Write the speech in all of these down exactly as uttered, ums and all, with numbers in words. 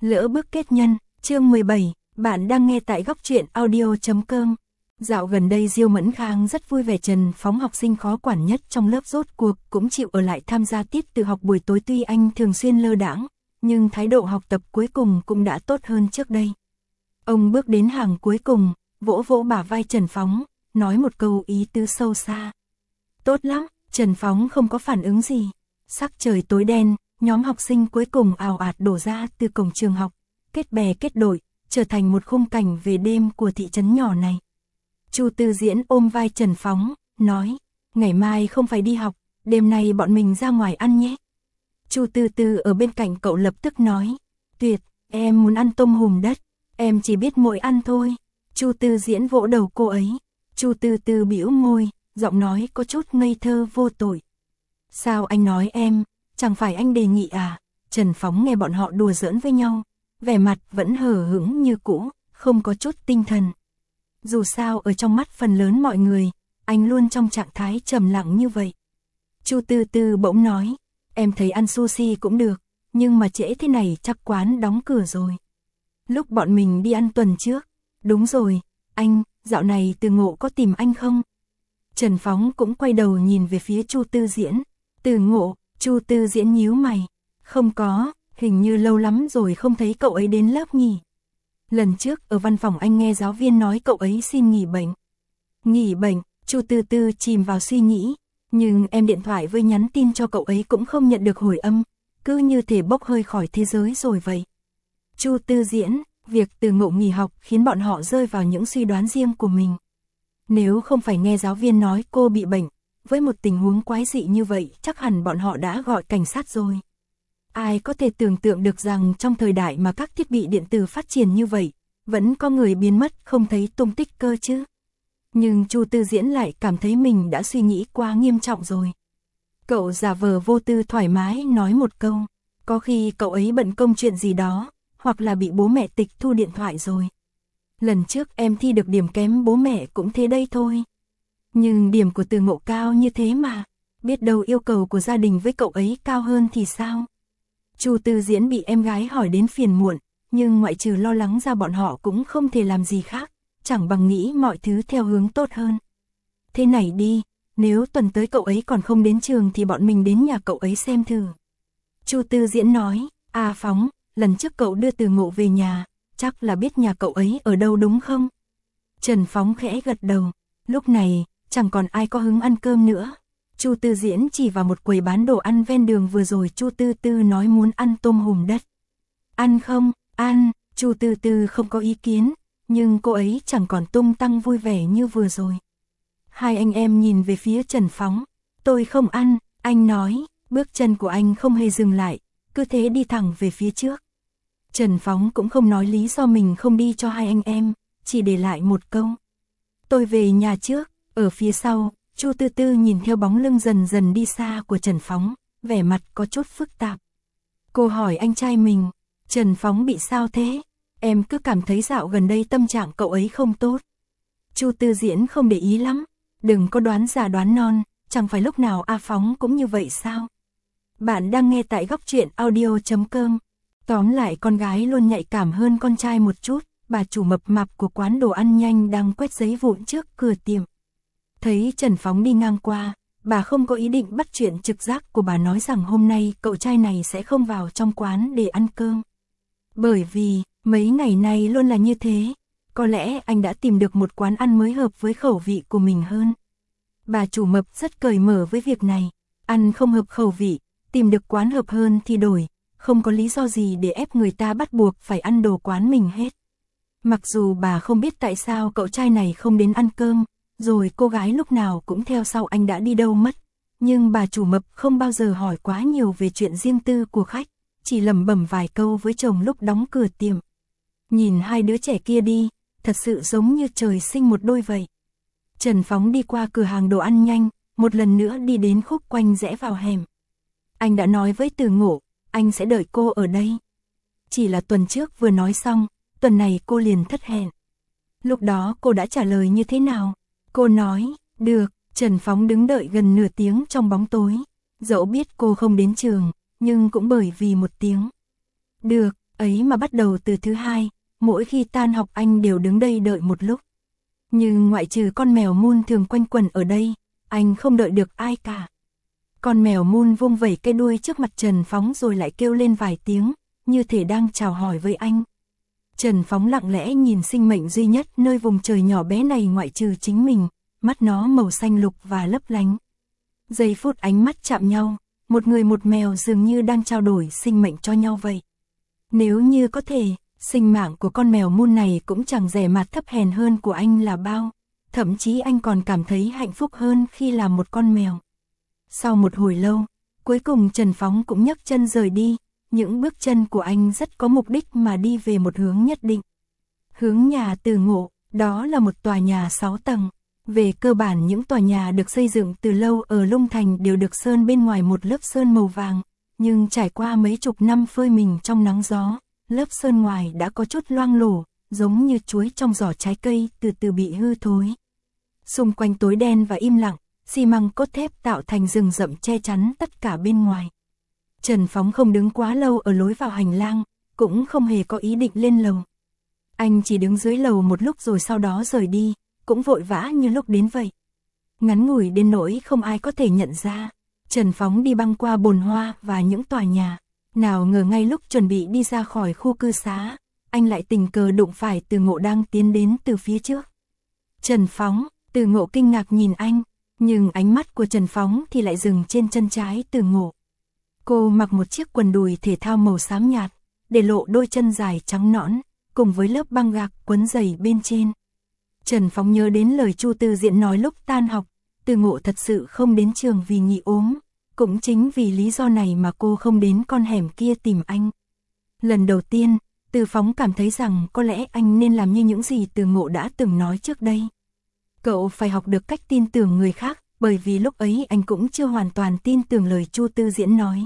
Lỡ bước kết nhân, chương mười bảy, bạn đang nghe tại góc truyện audio chấm com. Dạo gần đây Diêu Mẫn Khang rất vui vẻ, Trần Phóng học sinh khó quản nhất trong lớp rốt cuộc cũng chịu ở lại tham gia tiết tự học buổi tối. Tuy anh thường xuyên lơ đãng, nhưng thái độ học tập cuối cùng cũng đã tốt hơn trước đây. Ông bước đến hàng cuối cùng, vỗ vỗ bả vai Trần Phóng, nói một câu ý tứ sâu xa. Tốt lắm, Trần Phóng không có phản ứng gì. Sắc trời tối đen, nhóm học sinh cuối cùng ào ạt đổ ra từ cổng trường học, kết bè kết đội, trở thành một khung cảnh về đêm của thị trấn nhỏ này. Chu Tư Diễn ôm vai Trần Phóng, nói, ngày mai không phải đi học, đêm nay bọn mình ra ngoài ăn nhé. Chu Tư Tư ở bên cạnh cậu lập tức nói, tuyệt, em muốn ăn tôm hùm đất, em chỉ biết mỗi ăn thôi. Chu Tư Diễn vỗ đầu cô ấy, Chu Tư Tư bĩu môi, giọng nói có chút ngây thơ vô tội. Sao anh nói em, chẳng phải anh đề nghị à? Trần Phóng nghe bọn họ đùa giỡn với nhau, vẻ mặt vẫn hờ hững như cũ, không có chút tinh thần. Dù sao ở trong mắt phần lớn mọi người, anh luôn trong trạng thái trầm lặng như vậy. Chu Tư Tư bỗng nói, em thấy ăn sushi cũng được, nhưng mà trễ thế này chắc quán đóng cửa rồi. Lúc bọn mình đi ăn tuần trước, đúng rồi, anh, dạo này Từ Ngộ có tìm anh không? Trần Phóng cũng quay đầu nhìn về phía Chu Tư Diễn. Từ Ngộ, Chu Tư Diễn nhíu mày, không có, hình như lâu lắm rồi không thấy cậu ấy đến lớp nhỉ. Lần trước ở văn phòng anh nghe giáo viên nói cậu ấy xin nghỉ bệnh. Nghỉ bệnh, Chu Tư Tư chìm vào suy nghĩ, nhưng em điện thoại với nhắn tin cho cậu ấy cũng không nhận được hồi âm, cứ như thể bốc hơi khỏi thế giới rồi vậy. Chu Tư Diễn, việc Từ Ngộ nghỉ học khiến bọn họ rơi vào những suy đoán riêng của mình. Nếu không phải nghe giáo viên nói cô bị bệnh, với một tình huống quái dị như vậy chắc hẳn bọn họ đã gọi cảnh sát rồi. Ai có thể tưởng tượng được rằng trong thời đại mà các thiết bị điện tử phát triển như vậy, vẫn có người biến mất không thấy tung tích cơ chứ. Nhưng Chu Tư Diễn lại cảm thấy mình đã suy nghĩ quá nghiêm trọng rồi. Cậu giả vờ vô tư thoải mái nói một câu, có khi cậu ấy bận công chuyện gì đó, hoặc là bị bố mẹ tịch thu điện thoại rồi. Lần trước em thi được điểm kém bố mẹ cũng thế đây thôi. Nhưng điểm của Từ Ngộ cao như thế mà, biết đâu yêu cầu của gia đình với cậu ấy cao hơn thì sao? Chu Tư Diễn bị em gái hỏi đến phiền muộn, nhưng ngoại trừ lo lắng ra bọn họ cũng không thể làm gì khác, chẳng bằng nghĩ mọi thứ theo hướng tốt hơn. Thế này đi, nếu tuần tới cậu ấy còn không đến trường thì bọn mình đến nhà cậu ấy xem thử. Chu Tư Diễn nói, à Phóng, lần trước cậu đưa Từ Ngộ về nhà, chắc là biết nhà cậu ấy ở đâu đúng không? Trần Phóng khẽ gật đầu, lúc này, chẳng còn ai có hứng ăn cơm nữa. Chu Tư Diễn chỉ vào một quầy bán đồ ăn ven đường vừa rồi Chu Tư Tư nói muốn ăn tôm hùm đất. Ăn không? Ăn, Chu Tư Tư không có ý kiến, nhưng cô ấy chẳng còn tung tăng vui vẻ như vừa rồi. Hai anh em nhìn về phía Trần Phóng, tôi không ăn, anh nói, bước chân của anh không hề dừng lại, cứ thế đi thẳng về phía trước. Trần Phóng cũng không nói lý do mình không đi cho hai anh em, chỉ để lại một câu. Tôi về nhà trước, ở phía sau. Chu Tư Tư nhìn theo bóng lưng dần dần đi xa của Trần Phóng, vẻ mặt có chút phức tạp. Cô hỏi anh trai mình, Trần Phóng bị sao thế? Em cứ cảm thấy dạo gần đây tâm trạng cậu ấy không tốt. Chu Tư Diễn không để ý lắm, đừng có đoán già đoán non, chẳng phải lúc nào A Phóng cũng như vậy sao? Bạn đang nghe tại góc truyện audio chấm com. Tóm lại con gái luôn nhạy cảm hơn con trai một chút, bà chủ mập mạp của quán đồ ăn nhanh đang quét giấy vụn trước cửa tiệm. Thấy Trần Phóng đi ngang qua, bà không có ý định bắt chuyện, trực giác của bà nói rằng hôm nay cậu trai này sẽ không vào trong quán để ăn cơm. Bởi vì, mấy ngày nay luôn là như thế, có lẽ anh đã tìm được một quán ăn mới hợp với khẩu vị của mình hơn. Bà chủ mập rất cởi mở với việc này, ăn không hợp khẩu vị, tìm được quán hợp hơn thì đổi, không có lý do gì để ép người ta bắt buộc phải ăn đồ quán mình hết. Mặc dù bà không biết tại sao cậu trai này không đến ăn cơm, rồi cô gái lúc nào cũng theo sau anh đã đi đâu mất, nhưng bà chủ mập không bao giờ hỏi quá nhiều về chuyện riêng tư của khách, chỉ lẩm bẩm vài câu với chồng lúc đóng cửa tiệm. Nhìn hai đứa trẻ kia đi, thật sự giống như trời sinh một đôi vậy. Trần Phóng đi qua cửa hàng đồ ăn nhanh, một lần nữa đi đến khúc quanh rẽ vào hẻm. Anh đã nói với Từ Ngộ, anh sẽ đợi cô ở đây. Chỉ là tuần trước vừa nói xong, tuần này cô liền thất hẹn. Lúc đó cô đã trả lời như thế nào? Cô nói, được. Trần Phóng đứng đợi gần nửa tiếng trong bóng tối, dẫu biết cô không đến trường, nhưng cũng bởi vì một tiếng. Được, Ấy mà bắt đầu từ thứ hai, mỗi khi tan học anh đều đứng đây đợi một lúc. Nhưng ngoại trừ con mèo Moon thường quanh quẩn ở đây, anh không đợi được ai cả. Con mèo Moon vung vẩy cái đuôi trước mặt Trần Phóng rồi lại kêu lên vài tiếng, như thể đang chào hỏi với anh. Trần Phóng lặng lẽ nhìn sinh mệnh duy nhất nơi vùng trời nhỏ bé này ngoại trừ chính mình, mắt nó màu xanh lục và lấp lánh. Giây phút ánh mắt chạm nhau, một người một mèo dường như đang trao đổi sinh mệnh cho nhau vậy. Nếu như có thể, sinh mạng của con mèo Moon này cũng chẳng rẻ mạt thấp hèn hơn của anh là bao, thậm chí anh còn cảm thấy hạnh phúc hơn khi là một con mèo. Sau một hồi lâu, cuối cùng Trần Phóng cũng nhấc chân rời đi, những bước chân của anh rất có mục đích mà đi về một hướng nhất định. Hướng nhà Từ Ngộ, đó là một tòa nhà sáu tầng. Về cơ bản những tòa nhà được xây dựng từ lâu ở Lung Thành đều được sơn bên ngoài một lớp sơn màu vàng, nhưng trải qua mấy chục năm phơi mình trong nắng gió, lớp sơn ngoài đã có chút loang lổ, giống như chuối trong giỏ trái cây từ từ bị hư thối. Xung quanh tối đen và im lặng, xi măng cốt thép tạo thành rừng rậm che chắn tất cả bên ngoài. Trần Phóng không đứng quá lâu ở lối vào hành lang, cũng không hề có ý định lên lầu. Anh chỉ đứng dưới lầu một lúc rồi sau đó rời đi, cũng vội vã như lúc đến vậy. Ngắn ngủi đến nỗi không ai có thể nhận ra. Trần Phóng đi băng qua bồn hoa và những tòa nhà. Nào ngờ ngay lúc chuẩn bị đi ra khỏi khu cư xá, anh lại tình cờ đụng phải Từ Ngộ đang tiến đến từ phía trước. Trần Phóng, Từ Ngộ kinh ngạc nhìn anh, nhưng ánh mắt của Trần Phóng thì lại dừng trên chân trái Từ Ngộ. Cô mặc một chiếc quần đùi thể thao màu xám nhạt, để lộ đôi chân dài trắng nõn, cùng với lớp băng gạc quấn dày bên trên. Trần Phóng nhớ đến lời Chu Tư Diện nói lúc tan học, Từ Ngộ thật sự không đến trường vì nghỉ ốm, cũng chính vì lý do này mà cô không đến con hẻm kia tìm anh. Lần đầu tiên, Từ Phóng cảm thấy rằng có lẽ anh nên làm như những gì Từ Ngộ đã từng nói trước đây. Cậu phải học được cách tin tưởng người khác, bởi vì lúc ấy anh cũng chưa hoàn toàn tin tưởng lời Chu Tư Diễn nói.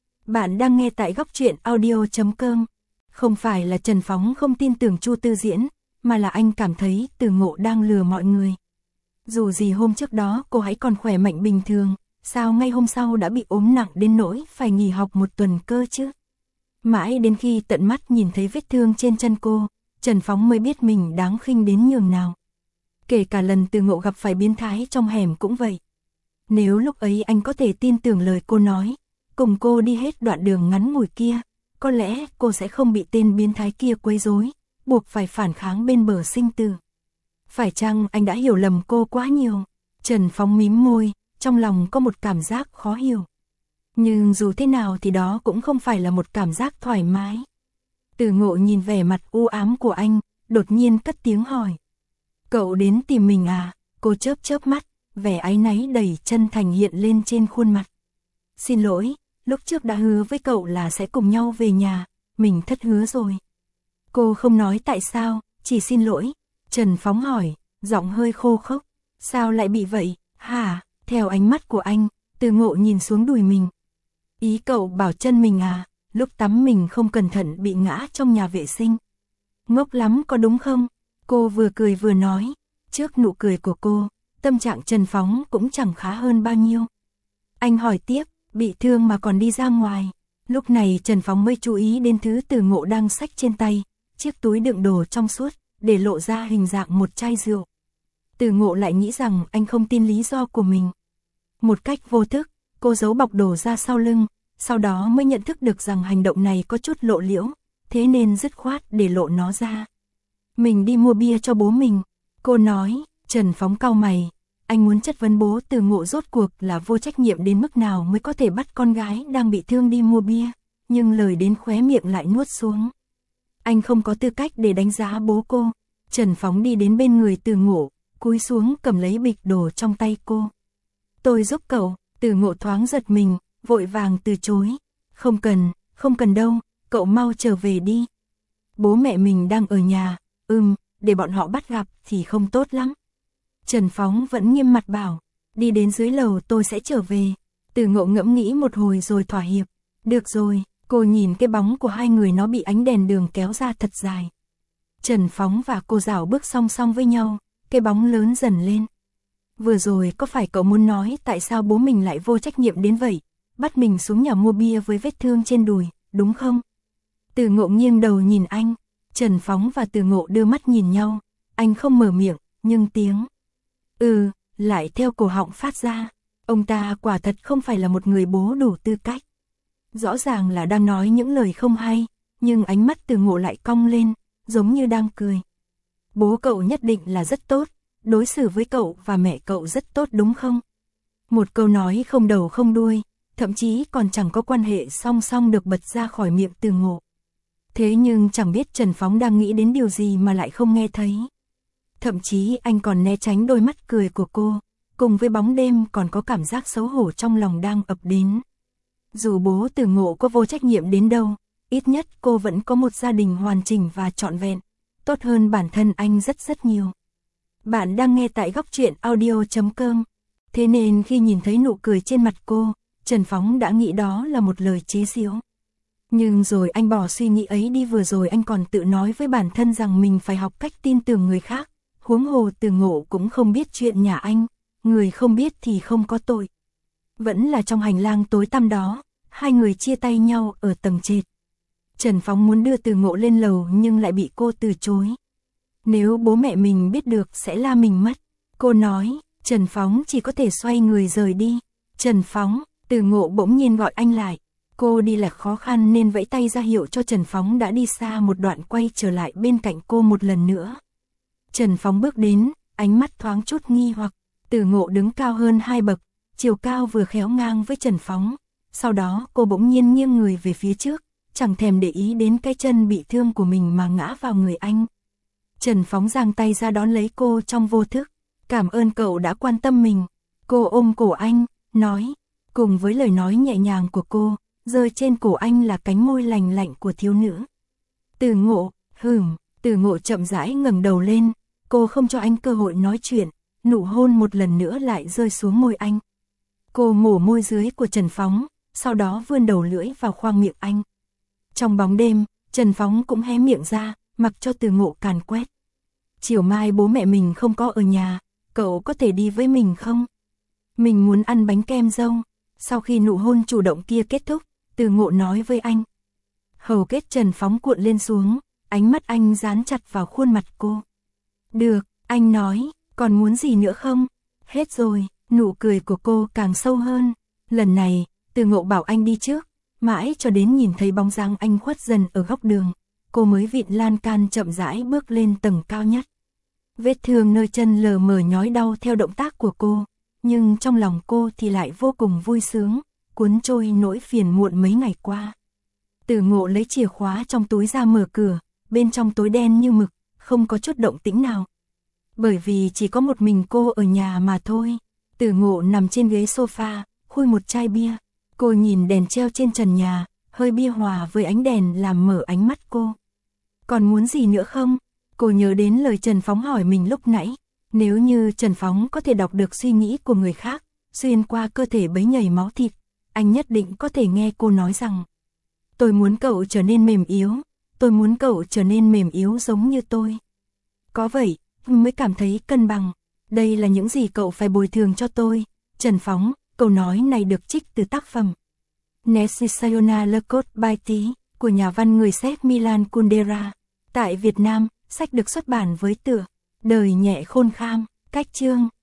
Bạn đang nghe tại góc truyện audio chấm com. Không phải là Trần Phóng không tin tưởng Chu Tư Diễn, mà là anh cảm thấy Từ Ngộ đang lừa mọi người. Dù gì hôm trước đó cô ấy còn khỏe mạnh bình thường, sao ngay hôm sau đã bị ốm nặng đến nỗi phải nghỉ học một tuần cơ chứ? Mãi đến khi tận mắt nhìn thấy vết thương trên chân cô, Trần Phóng mới biết mình đáng khinh đến nhường nào. Kể cả lần Từ Ngộ gặp phải biến thái trong hẻm cũng vậy. Nếu lúc ấy anh có thể tin tưởng lời cô nói, cùng cô đi hết đoạn đường ngắn ngủi kia, có lẽ cô sẽ không bị tên biến thái kia quấy rối, buộc phải phản kháng bên bờ sinh tử. Phải chăng anh đã hiểu lầm cô quá nhiều? Trần Phóng mím môi, trong lòng có một cảm giác khó hiểu. Nhưng dù thế nào thì đó cũng không phải là một cảm giác thoải mái. Từ Ngộ nhìn vẻ mặt u ám của anh, đột nhiên cất tiếng hỏi. Cậu đến tìm mình à? Cô chớp chớp mắt, vẻ áy náy đầy chân thành hiện lên trên khuôn mặt. Xin lỗi, lúc trước đã hứa với cậu là sẽ cùng nhau về nhà, mình thất hứa rồi. Cô không nói tại sao, chỉ xin lỗi. Trần Phóng hỏi, giọng hơi khô khốc. Sao lại bị vậy, hả? Theo ánh mắt của anh, Từ Ngộ nhìn xuống đùi mình. Ý cậu bảo chân mình à, lúc tắm mình không cẩn thận bị ngã trong nhà vệ sinh. Ngốc lắm có đúng không? Cô vừa cười vừa nói. Trước nụ cười của cô, tâm trạng Trần Phóng cũng chẳng khá hơn bao nhiêu. Anh hỏi tiếp, bị thương mà còn đi ra ngoài. Lúc này Trần Phóng mới chú ý đến thứ Từ Ngộ đang xách trên tay, chiếc túi đựng đồ trong suốt, để lộ ra hình dạng một chai rượu. Từ Ngộ lại nghĩ rằng anh không tin lý do của mình. Một cách vô thức, cô giấu bọc đồ ra sau lưng, sau đó mới nhận thức được rằng hành động này có chút lộ liễu, thế nên dứt khoát để lộ nó ra. Mình đi mua bia cho bố mình, cô nói. Trần Phóng cau mày, anh muốn chất vấn bố Từ Ngộ rốt cuộc là vô trách nhiệm đến mức nào mới có thể bắt con gái đang bị thương đi mua bia, nhưng lời đến khóe miệng lại nuốt xuống. Anh không có tư cách để đánh giá bố cô. Trần Phóng đi đến bên người Từ Ngộ, cúi xuống cầm lấy bịch đồ trong tay cô. Tôi giúp cậu. Từ Ngộ thoáng giật mình, vội vàng từ chối. Không cần, không cần đâu, cậu mau trở về đi. Bố mẹ mình đang ở nhà, ừm, để bọn họ bắt gặp thì không tốt lắm. Trần Phóng vẫn nghiêm mặt bảo, đi đến dưới lầu tôi sẽ trở về. Từ Ngộ ngẫm nghĩ một hồi rồi thỏa hiệp. Được rồi, cô nhìn cái bóng của hai người nó bị ánh đèn đường kéo ra thật dài. Trần Phóng và cô dạo bước song song với nhau, cái bóng lớn dần lên. Vừa rồi có phải cậu muốn nói tại sao bố mình lại vô trách nhiệm đến vậy, bắt mình xuống nhà mua bia với vết thương trên đùi, đúng không? Từ Ngộ nghiêng đầu nhìn anh, Trần Phóng và Từ Ngộ đưa mắt nhìn nhau, anh không mở miệng, nhưng tiếng ừ lại theo cổ họng phát ra. Ông ta quả thật không phải là một người bố đủ tư cách. Rõ ràng là đang nói những lời không hay, nhưng ánh mắt Từ Ngộ lại cong lên, giống như đang cười. Bố cậu nhất định là rất tốt, đối xử với cậu và mẹ cậu rất tốt đúng không? Một câu nói không đầu không đuôi, thậm chí còn chẳng có quan hệ song song được bật ra khỏi miệng Từ Ngộ. Thế nhưng chẳng biết Trần Phóng đang nghĩ đến điều gì mà lại không nghe thấy. Thậm chí anh còn né tránh đôi mắt cười của cô, cùng với bóng đêm còn có cảm giác xấu hổ trong lòng đang ập đến. Dù bố Từ Ngộ có vô trách nhiệm đến đâu, ít nhất cô vẫn có một gia đình hoàn chỉnh và trọn vẹn, tốt hơn bản thân anh rất rất nhiều. Bạn đang nghe tại góc truyện audio chấm com. Thế nên khi nhìn thấy nụ cười trên mặt cô, Trần Phóng đã nghĩ đó là một lời chế giễu. Nhưng rồi anh bỏ suy nghĩ ấy đi, vừa rồi anh còn tự nói với bản thân rằng mình phải học cách tin tưởng người khác, huống hồ Từ Ngộ cũng không biết chuyện nhà anh, người không biết thì không có tội. Vẫn là trong hành lang tối tăm đó, hai người chia tay nhau ở tầng trệt. Trần Phóng muốn đưa Từ Ngộ lên lầu nhưng lại bị cô từ chối. Nếu bố mẹ mình biết được sẽ la mình mất. Cô nói, Trần Phóng chỉ có thể xoay người rời đi. Trần Phóng, Từ Ngộ bỗng nhiên gọi anh lại. Cô đi là khó khăn nên vẫy tay ra hiệu cho Trần Phóng đã đi xa một đoạn, quay trở lại bên cạnh cô một lần nữa. Trần Phóng bước đến, ánh mắt thoáng chút nghi hoặc. Từ Ngộ đứng cao hơn hai bậc, chiều cao vừa khéo ngang với Trần Phóng. Sau đó cô bỗng nhiên nghiêng người về phía trước, chẳng thèm để ý đến cái chân bị thương của mình mà ngã vào người anh. Trần Phóng giang tay ra đón lấy cô trong vô thức. Cảm ơn cậu đã quan tâm mình. Cô ôm cổ anh, nói, cùng với lời nói nhẹ nhàng của cô, rơi trên cổ anh là cánh môi lành lạnh của thiếu nữ. Từ Ngộ, hửm, Từ Ngộ chậm rãi ngẩng đầu lên, cô không cho anh cơ hội nói chuyện, nụ hôn một lần nữa lại rơi xuống môi anh. Cô mổ môi dưới của Trần Phóng, sau đó vươn đầu lưỡi vào khoang miệng anh. Trong bóng đêm, Trần Phóng cũng hé miệng ra, mặc cho Từ Ngộ càn quét. Chiều mai bố mẹ mình không có ở nhà, cậu có thể đi với mình không? Mình muốn ăn bánh kem dâu. Sau khi nụ hôn chủ động kia kết thúc, Từ Ngộ nói với anh. Hầu kết Trần Phóng cuộn lên xuống, ánh mắt anh dán chặt vào khuôn mặt cô. Được, anh nói, còn muốn gì nữa không? Hết rồi, nụ cười của cô càng sâu hơn. Lần này, Từ Ngộ bảo anh đi trước, mãi cho đến nhìn thấy bóng dáng anh khuất dần ở góc đường, cô mới vịn lan can chậm rãi bước lên tầng cao nhất. Vết thương nơi chân lờ mờ nhói đau theo động tác của cô, nhưng trong lòng cô thì lại vô cùng vui sướng, cuốn trôi nỗi phiền muộn mấy ngày qua. Từ Ngộ lấy chìa khóa trong túi ra mở cửa, bên trong tối đen như mực, không có chút động tĩnh nào. Bởi vì chỉ có một mình cô ở nhà mà thôi. Từ Ngộ nằm trên ghế sofa, khui một chai bia. Cô nhìn đèn treo trên trần nhà, hơi bia hòa với ánh đèn làm mở ánh mắt cô. Còn muốn gì nữa không? Cô nhớ đến lời Trần Phóng hỏi mình lúc nãy. Nếu như Trần Phóng có thể đọc được suy nghĩ của người khác, xuyên qua cơ thể bấy nhầy máu thịt, anh nhất định có thể nghe cô nói rằng: tôi muốn cậu trở nên mềm yếu, tôi muốn cậu trở nên mềm yếu giống như tôi. Có vậy, mới cảm thấy cân bằng. Đây là những gì cậu phải bồi thường cho tôi. Trần Phóng, câu nói này được trích từ tác phẩm Necessariona Le Code by Tí của nhà văn người Séc Milan Kundera. Tại Việt Nam, sách được xuất bản với tựa Đời nhẹ khôn kham, cách chương